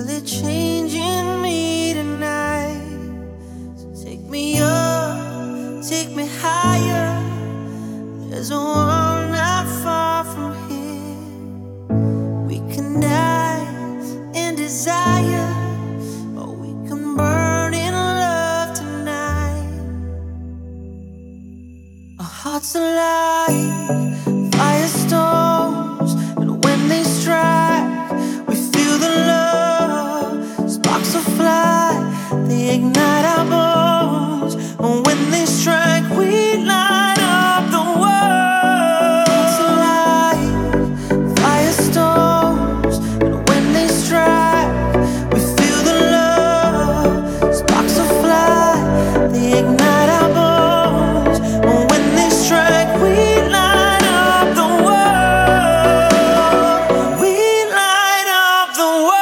feel it changing me tonight. So take me up, take me higher. There's a world not far from here. We can die in desire, or we can burn in love tonight. Our hearts alive, firestorms, and when they strike, we feel the love. Sparks will fly, they ignite our bones. And when they strike, we light up the world. Hearts alive, firestorms, and when they strike, we feel the love. Sparks will fly, they ignite our bones. And when they strike, we light up the world. We light up the world.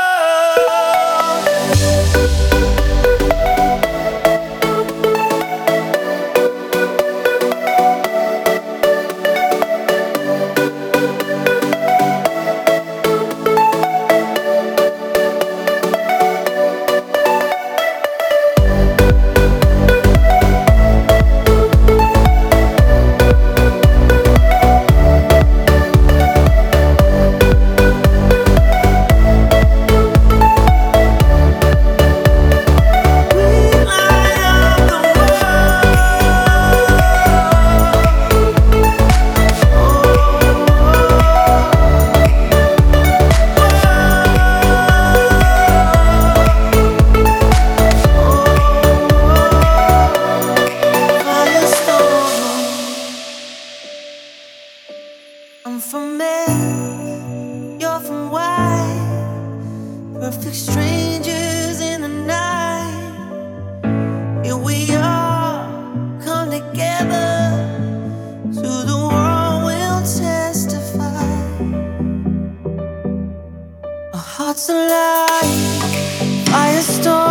I'm from Earth, you're from Y. Perfect strangers in the night. Here we are, come together. To the world we'll testify. Our hearts alive, firestorm.